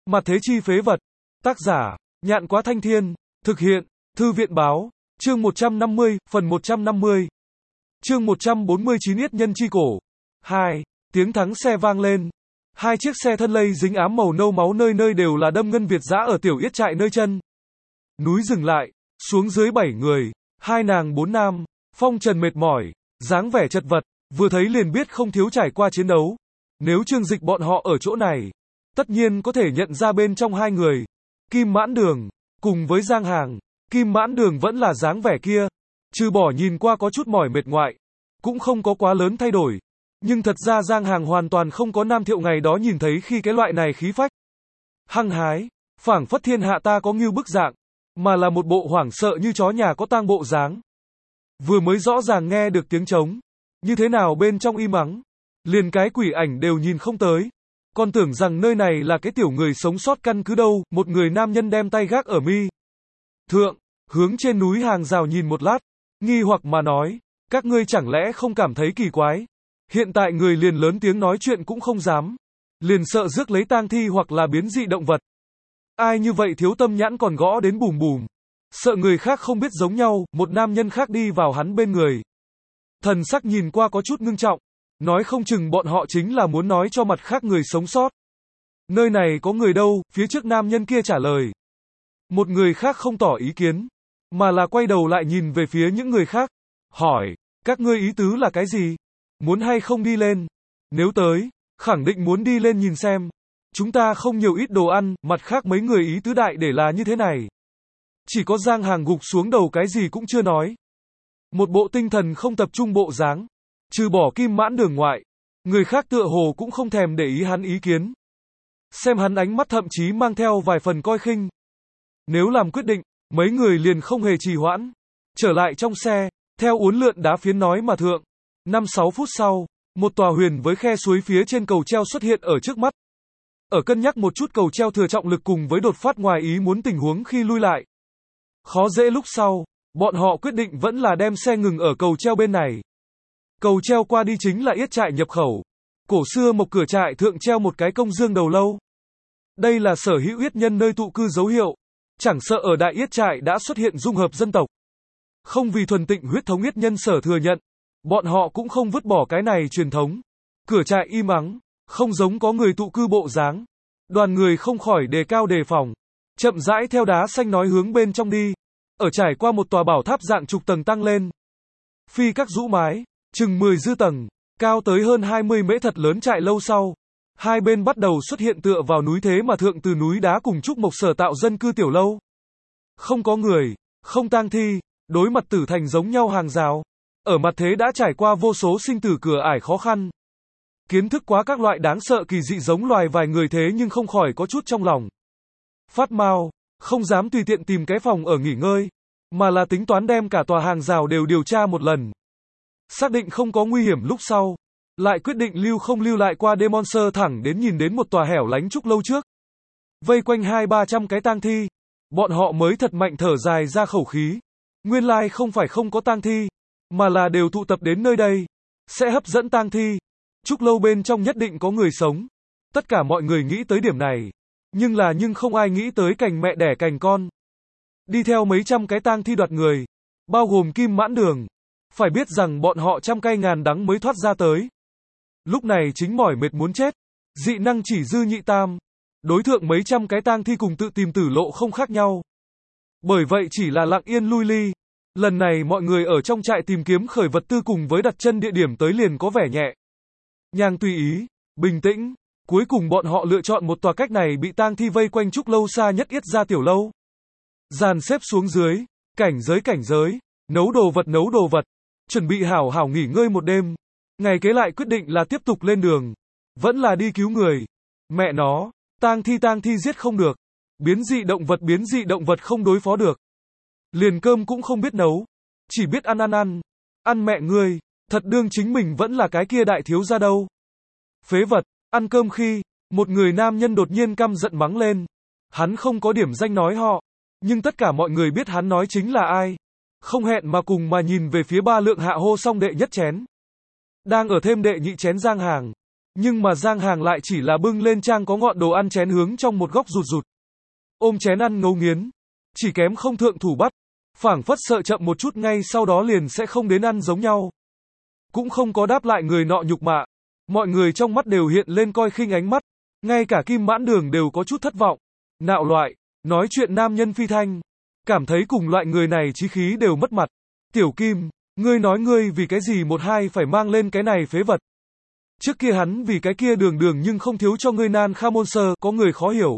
Mặt thế chi phế vật. Tác giả, Nhạn Quá Thanh Thiên. Thực hiện, Thư viện báo. Chương 150, phần 150. Chương 149 Yết nhân chi cổ. 2. Tiếng thắng xe vang lên. Hai chiếc xe thân lây dính ám màu nâu máu nơi nơi đều là đâm ngân Việt dã ở tiểu yết trại nơi chân núi dừng lại, xuống dưới 7 người, 2 nàng 4 nam, phong trần mệt mỏi, dáng vẻ chật vật, vừa thấy liền biết không thiếu trải qua chiến đấu. Nếu Trương Dịch bọn họ ở chỗ này, tất nhiên có thể nhận ra bên trong hai người, Kim Mãn Đường, cùng với Giang Hàng. Kim Mãn Đường vẫn là dáng vẻ kia, trừ bỏ nhìn qua có chút mỏi mệt ngoại, cũng không có quá lớn thay đổi. Nhưng thật ra Giang Hàng hoàn toàn không có Nam Thiệu ngày đó nhìn thấy khi cái loại này khí phách. Hăng hái, phảng phất thiên hạ ta có ngưu bức dạng, mà là một bộ hoảng sợ như chó nhà có tang bộ dáng. Vừa mới rõ ràng nghe được tiếng trống, như thế nào bên trong im ắng, liền cái quỷ ảnh đều nhìn không tới. Còn tưởng rằng nơi này là cái tiểu người sống sót căn cứ đâu, một người nam nhân đem tay gác ở mi thượng, hướng trên núi hàng rào nhìn một lát, nghi hoặc mà nói, các ngươi chẳng lẽ không cảm thấy kỳ quái? Hiện tại người liền lớn tiếng nói chuyện cũng không dám, liền sợ rước lấy tang thi hoặc là biến dị động vật. Ai như vậy thiếu tâm nhãn còn gõ đến bùm bùm, sợ người khác không biết giống nhau. Một nam nhân khác đi vào hắn bên người, thần sắc nhìn qua có chút ngưng trọng, nói không chừng bọn họ chính là muốn nói cho mặt khác người sống sót. Nơi này có người đâu? Phía trước nam nhân kia trả lời. Một người khác không tỏ ý kiến, mà là quay đầu lại nhìn về phía những người khác, hỏi, các ngươi ý tứ là cái gì? Muốn hay không đi lên? Nếu tới, khẳng định muốn đi lên nhìn xem. Chúng ta không nhiều ít đồ ăn. Mặt khác mấy người ý tứ đại để là như thế này. Chỉ có Giang Hàng gục xuống đầu cái gì cũng chưa nói. Một bộ tinh thần không tập trung bộ dáng. Trừ bỏ Kim Mãn Đường ngoại, người khác tựa hồ cũng không thèm để ý hắn ý kiến. Xem hắn ánh mắt thậm chí mang theo vài phần coi khinh. Nếu làm quyết định, mấy người liền không hề trì hoãn. Trở lại trong xe, theo uốn lượn đá phiến nói mà thượng. 5-6 phút sau, một tòa huyền với khe suối phía trên cầu treo xuất hiện ở trước mắt. Ở cân nhắc một chút cầu treo thừa trọng lực cùng với đột phát ngoài ý muốn tình huống khi lui lại. Khó dễ lúc sau, bọn họ quyết định vẫn là đem xe ngừng ở cầu treo bên này. Cầu treo qua đi chính là yết trại nhập khẩu. Cổ xưa một cửa trại thượng treo một cái công dương đầu lâu. Đây là sở hữu yết nhân nơi tụ cư dấu hiệu. Chẳng sợ ở đại yết trại đã xuất hiện dung hợp dân tộc. Không vì thuần tịnh huyết thống yết nhân sở thừa nhận. Bọn họ cũng không vứt bỏ cái này truyền thống. Cửa trại im ắng, không giống có người tụ cư bộ dáng. Đoàn người không khỏi đề cao đề phòng, chậm rãi theo đá xanh nói hướng bên trong đi. Ở trải qua một tòa bảo tháp dạng chục tầng tăng lên. Phi các rũ mái, chừng 10 dư tầng, cao tới hơn 20 mễ thật lớn trại lâu sau. Hai bên bắt đầu xuất hiện tựa vào núi thế mà thượng từ núi đá cùng trúc mộc sở tạo dân cư tiểu lâu. Không có người, không tang thi, đối mặt tử thành giống nhau hàng rào. Ở mặt thế đã trải qua vô số sinh tử cửa ải khó khăn. Kiến thức quá các loại đáng sợ kỳ dị giống loài vài người thế nhưng không khỏi có chút trong lòng phát mau, không dám tùy tiện tìm cái phòng ở nghỉ ngơi, mà là tính toán đem cả tòa hàng rào đều điều tra một lần. Xác định không có nguy hiểm lúc sau, lại quyết định lưu không lưu lại qua đêm monster thẳng đến nhìn đến một tòa hẻo lánh trúc lâu trước. Vây quanh 200-300 cái tang thi, bọn họ mới thật mạnh thở dài ra khẩu khí. Nguyên lai không phải không có tang thi, mà là đều tụ tập đến nơi đây, sẽ hấp dẫn tang thi. Trúc lâu bên trong nhất định có người sống. Tất cả mọi người nghĩ tới điểm này, nhưng không ai nghĩ tới cành mẹ đẻ cành con. Đi theo mấy trăm cái tang thi đoạt người, bao gồm Kim Mãn Đường, phải biết rằng bọn họ trăm cay ngàn đắng mới thoát ra tới. Lúc này chính mỏi mệt muốn chết, dị năng chỉ dư nhị tam, đối thượng mấy trăm cái tang thi cùng tự tìm tử lộ không khác nhau. Bởi vậy chỉ là lặng yên lui ly. Lần này mọi người ở trong trại tìm kiếm khởi vật tư cùng với đặt chân địa điểm tới liền có vẻ nhẹ nhàng tùy ý, bình tĩnh. Cuối cùng bọn họ lựa chọn một tòa cách này bị tang thi vây quanh trúc lâu xa nhất yết ra tiểu lâu. Dàn xếp xuống dưới, cảnh giới, nấu đồ vật, chuẩn bị hảo hảo nghỉ ngơi một đêm. Ngày kế lại quyết định là tiếp tục lên đường, vẫn là đi cứu người. Mẹ nó, tang thi giết không được, biến dị động vật không đối phó được. Liền cơm cũng không biết nấu, chỉ biết ăn mẹ ngươi, thật đương chính mình vẫn là cái kia đại thiếu gia đâu. Phế vật. Ăn cơm khi, một người nam nhân đột nhiên căm giận mắng lên. Hắn không có điểm danh nói họ, nhưng tất cả mọi người biết hắn nói chính là ai. Không hẹn mà cùng mà nhìn về phía ba lượng hạ hô xong đệ nhất chén. Đang ở thêm đệ nhị chén Giang Hàng. Nhưng mà Giang Hàng lại chỉ là bưng lên trang có ngọn đồ ăn chén hướng trong một góc rụt rụt. Ôm chén ăn ngấu nghiến. Chỉ kém không thượng thủ bắt. Phảng phất sợ chậm một chút ngay sau đó liền sẽ không đến ăn giống nhau. Cũng không có đáp lại người nọ nhục mạ. Mọi người trong mắt đều hiện lên coi khinh ánh mắt. Ngay cả Kim Mãn Đường đều có chút thất vọng. Nạo loại. Nói chuyện nam nhân phi thanh. Cảm thấy cùng loại người này chí khí đều mất mặt. Tiểu Kim, ngươi nói ngươi vì cái gì một hai phải mang lên cái này phế vật. Trước kia hắn vì cái kia đường đường nhưng không thiếu cho ngươi nan kha môn sơ, có người khó hiểu.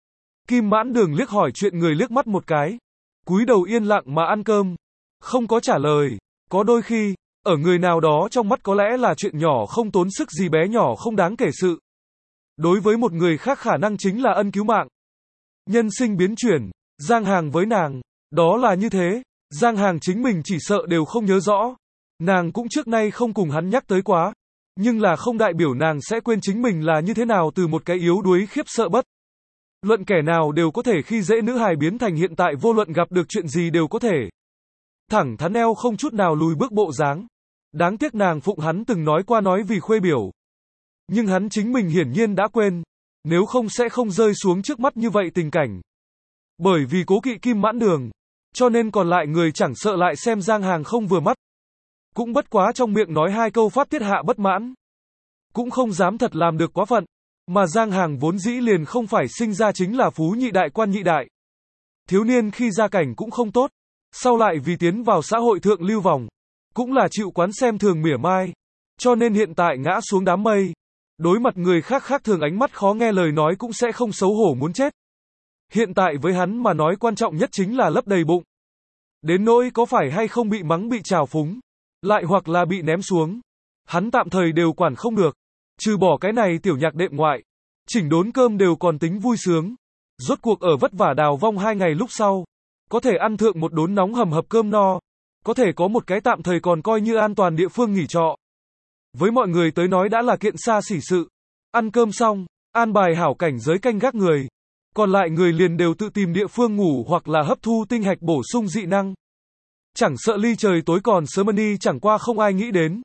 Kim Mãn Đường liếc hỏi chuyện người liếc mắt một cái. Cúi đầu yên lặng mà ăn cơm. Không có trả lời. Có đôi khi, ở người nào đó trong mắt có lẽ là chuyện nhỏ không tốn sức gì bé nhỏ không đáng kể sự. Đối với một người khác khả năng chính là ân cứu mạng. Nhân sinh biến chuyển, Giang Hàng với nàng, đó là như thế. Giang Hàng chính mình chỉ sợ đều không nhớ rõ. Nàng cũng trước nay không cùng hắn nhắc tới quá. Nhưng là không đại biểu nàng sẽ quên chính mình là như thế nào từ một cái yếu đuối khiếp sợ bất luận kẻ nào đều có thể khi dễ nữ hài biến thành hiện tại vô luận gặp được chuyện gì đều có thể. Thẳng thắn eo không chút nào lùi bước bộ dáng. Đáng tiếc nàng phụng hắn từng nói qua nói vì khuê biểu. Nhưng hắn chính mình hiển nhiên đã quên. Nếu không sẽ không rơi xuống trước mắt như vậy tình cảnh. Bởi vì cố kỵ Kim Mãn Đường. Cho nên còn lại người chẳng sợ lại xem Giang Hàng không vừa mắt. Cũng bất quá trong miệng nói hai câu phát tiết hạ bất mãn. Cũng không dám thật làm được quá phận. Mà Giang Hàng vốn dĩ liền không phải sinh ra chính là phú nhị đại quan nhị đại. Thiếu niên khi gia cảnh cũng không tốt. Sau lại vì tiến vào xã hội thượng lưu vòng. Cũng là chịu quán xem thường mỉa mai. Cho nên hiện tại ngã xuống đám mây. Đối mặt người khác khác thường ánh mắt khó nghe lời nói cũng sẽ không xấu hổ muốn chết. Hiện tại với hắn mà nói quan trọng nhất chính là lấp đầy bụng. Đến nỗi có phải hay không bị mắng bị trào phúng. Lại hoặc là bị ném xuống. Hắn tạm thời đều quản không được. Trừ bỏ cái này tiểu nhạc đệm ngoại. Chỉnh đốn cơm đều còn tính vui sướng. Rốt cuộc ở vất vả đào vong 2 ngày lúc sau. Có thể ăn thượng một đốn nóng hầm hập cơm no. Có thể có một cái tạm thời còn coi như an toàn địa phương nghỉ trọ. Với mọi người tới nói đã là kiện xa xỉ sự. Ăn cơm xong, an bài hảo cảnh giới canh gác người. Còn lại người liền đều tự tìm địa phương ngủ hoặc là hấp thu tinh hạch bổ sung dị năng. Chẳng sợ ly trời tối còn sớm đi chẳng qua không ai nghĩ đến.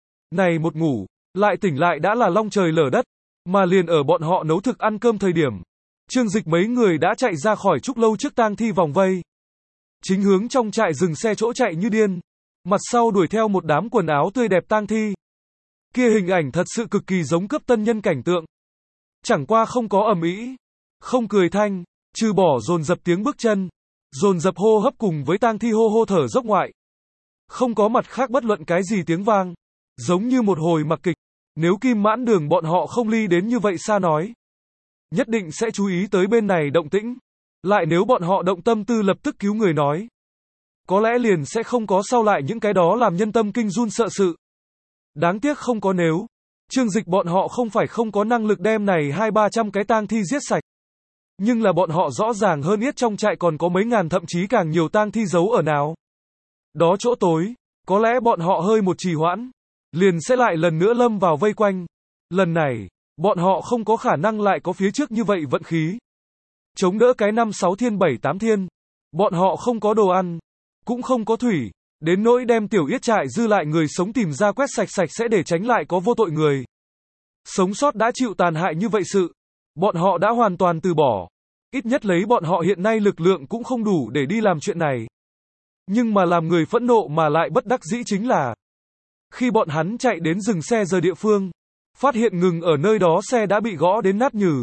Này một ngủ, lại tỉnh lại đã là long trời lở đất. Mà liền ở bọn họ nấu thực ăn cơm thời điểm. Trương Dịch mấy người đã chạy ra khỏi trúc lâu trước tang thi vòng vây. Chính hướng trong trại dừng xe chỗ chạy như điên. Mặt sau đuổi theo một đám quần áo tươi đẹp tang thi. Kia hình ảnh thật sự cực kỳ giống cướp tân nhân cảnh tượng. Chẳng qua không có ầm ĩ, không cười thanh, trừ bỏ dồn dập tiếng bước chân, dồn dập hô hấp cùng với tang thi hô hô thở dốc ngoại. Không có mặt khác bất luận cái gì tiếng vang, giống như một hồi mặc kịch. Nếu Kim Mãn Đường bọn họ không ly đến như vậy xa nói, nhất định sẽ chú ý tới bên này động tĩnh. Lại nếu bọn họ động tâm tư lập tức cứu người nói, có lẽ liền sẽ không có sau lại những cái đó làm nhân tâm kinh run sợ sự. Đáng tiếc không có nếu. Trương Dịch bọn họ không phải không có năng lực đem này 200-300 cái tang thi giết sạch. Nhưng là bọn họ rõ ràng hơn yết trong trại còn có mấy ngàn thậm chí càng nhiều tang thi giấu ở nào. Đó chỗ tối, có lẽ bọn họ hơi một trì hoãn, liền sẽ lại lần nữa lâm vào vây quanh. Lần này, bọn họ không có khả năng lại có phía trước như vậy vận khí. Chống đỡ cái 5-6 thiên 7-8 thiên. Bọn họ không có đồ ăn, cũng không có thủy. Đến nỗi đem tiểu yết trại dư lại người sống tìm ra quét sạch sạch sẽ để tránh lại có vô tội người. Sống sót đã chịu tàn hại như vậy sự. Bọn họ đã hoàn toàn từ bỏ. Ít nhất lấy bọn họ hiện nay lực lượng cũng không đủ để đi làm chuyện này. Nhưng mà làm người phẫn nộ mà lại bất đắc dĩ chính là khi bọn hắn chạy đến dừng xe giờ địa phương, phát hiện ngừng ở nơi đó xe đã bị gõ đến nát nhừ.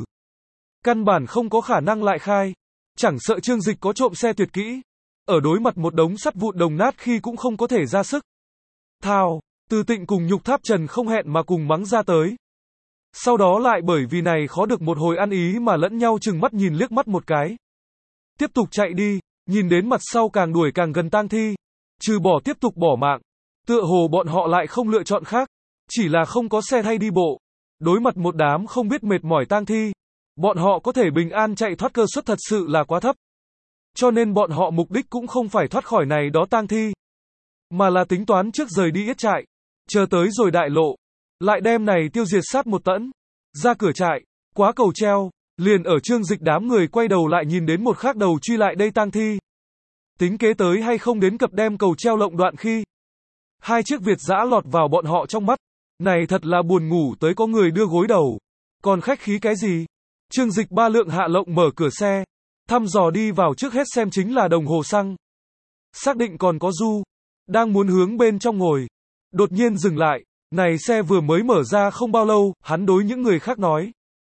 Căn bản không có khả năng lại khai. Chẳng sợ Trương Dịch có trộm xe tuyệt kỹ. Ở đối mặt một đống sắt vụn đồng nát khi cũng không có thể ra sức. Thao, Từ Tịnh cùng Nhục Tháp Trần không hẹn mà cùng mắng ra tới. Sau đó lại bởi vì này khó được một hồi ăn ý mà lẫn nhau chừng mắt nhìn liếc mắt một cái. Tiếp tục chạy đi, nhìn đến mặt sau càng đuổi càng gần tang thi. Trừ bỏ tiếp tục bỏ mạng. Tựa hồ bọn họ lại không lựa chọn khác. Chỉ là không có xe thay đi bộ. Đối mặt một đám không biết mệt mỏi tang thi. Bọn họ có thể bình an chạy thoát cơ suất thật sự là quá thấp. Cho nên bọn họ mục đích cũng không phải thoát khỏi này đó tang thi. Mà là tính toán trước rời đi yết trại. Chờ tới rồi đại lộ. Lại đem này tiêu diệt sát một tẫn. Ra cửa trại. Quá cầu treo. Liền ở Trương Dịch đám người quay đầu lại nhìn đến một khác đầu truy lại đây tang thi. Tính kế tới hay không đến cập đem cầu treo lộng đoạn khi. Hai chiếc Việt dã lọt vào bọn họ trong mắt. Này thật là buồn ngủ tới có người đưa gối đầu. Còn khách khí cái gì? Trương Dịch Ba Lượng hạ lộng mở cửa xe, thăm dò đi vào trước hết xem chính là đồng hồ xăng. Xác định còn có Du, đang muốn hướng bên trong ngồi. Đột nhiên dừng lại, này xe vừa mới mở ra không bao lâu, hắn đối những người khác nói.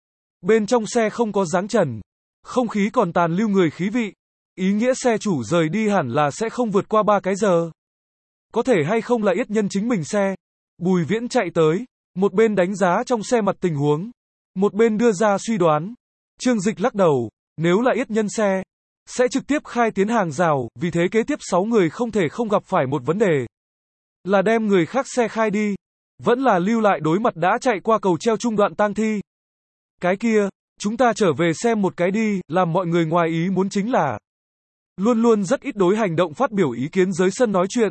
Bên trong xe không có dáng trần, không khí còn tàn lưu người khí vị. Ý nghĩa xe chủ rời đi hẳn là sẽ không vượt qua 3 cái giờ. Có thể hay không là yết nhân chính mình xe. Bùi Viễn chạy tới, một bên đánh giá trong xe mặt tình huống, một bên đưa ra suy đoán. Trương Dịch lắc đầu, nếu là yết nhân xe, sẽ trực tiếp khai tiến hàng rào, vì thế kế tiếp 6 người không thể không gặp phải một vấn đề. Là đem người khác xe khai đi, vẫn là lưu lại đối mặt đã chạy qua cầu treo trung đoạn tang thi. Cái kia, chúng ta trở về xem một cái đi, làm mọi người ngoài ý muốn chính là luôn luôn rất ít đối hành động phát biểu ý kiến dưới sân nói chuyện.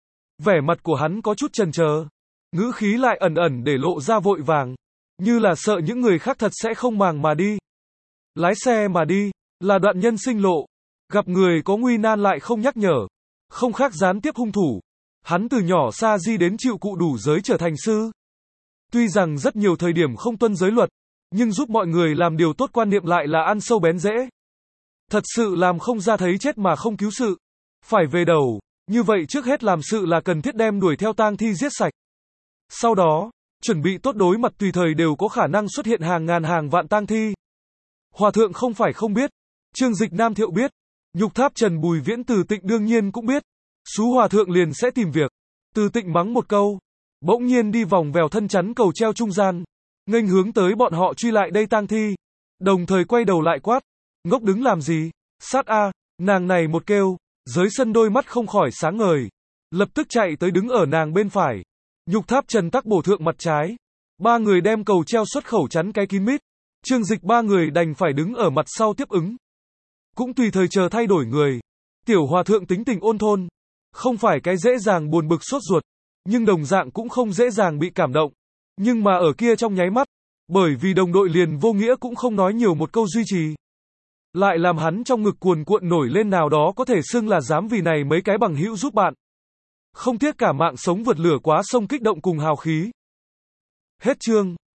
Vẻ mặt của hắn có chút chần chờ, ngữ khí lại ẩn ẩn để lộ ra vội vàng, như là sợ những người khác thật sẽ không màng mà đi. Lái xe mà đi, là đoạn nhân sinh lộ, gặp người có nguy nan lại không nhắc nhở, không khác gián tiếp hung thủ. Hắn từ nhỏ Sa Di đến chịu cụ đủ giới trở thành sư. Tuy rằng rất nhiều thời điểm không tuân giới luật, nhưng giúp mọi người làm điều tốt quan niệm lại là ăn sâu bén rễ. Thật sự làm không ra thấy chết mà không cứu sự. Phải về đầu, như vậy trước hết làm sự là cần thiết đem đuổi theo tang thi giết sạch. Sau đó, chuẩn bị tốt đối mặt tùy thời đều có khả năng xuất hiện hàng ngàn hàng vạn tang thi. Hòa thượng không phải không biết, Trương Dịch Nam Thiệu biết, Nhục Tháp Trần Bùi Viễn Từ Tịnh đương nhiên cũng biết. Sú hòa thượng liền sẽ tìm việc. Từ Tịnh mắng một câu, bỗng nhiên đi vòng vèo thân chắn cầu treo trung gian, nghênh hướng tới bọn họ truy lại đây tang thi, đồng thời quay đầu lại quát, ngốc đứng làm gì, sát a, nàng này một kêu, dưới sân đôi mắt không khỏi sáng ngời, lập tức chạy tới đứng ở nàng bên phải. Nhục Tháp Trần tắc bổ thượng mặt trái, ba người đem cầu treo xuất khẩu chắn cái kín mít. Trương Dịch ba người đành phải đứng ở mặt sau tiếp ứng, cũng tùy thời chờ thay đổi người. Tiểu hòa thượng tính tình ôn thôn, không phải cái dễ dàng buồn bực sốt ruột, nhưng đồng dạng cũng không dễ dàng bị cảm động. Nhưng mà ở kia trong nháy mắt, bởi vì đồng đội liền vô nghĩa cũng không nói nhiều một câu duy trì, lại làm hắn trong ngực cuồn cuộn nổi lên nào đó có thể xưng là dám vì này mấy cái bằng hữu giúp bạn. Không tiếc cả mạng sống vượt lửa quá sông kích động cùng hào khí. Hết chương.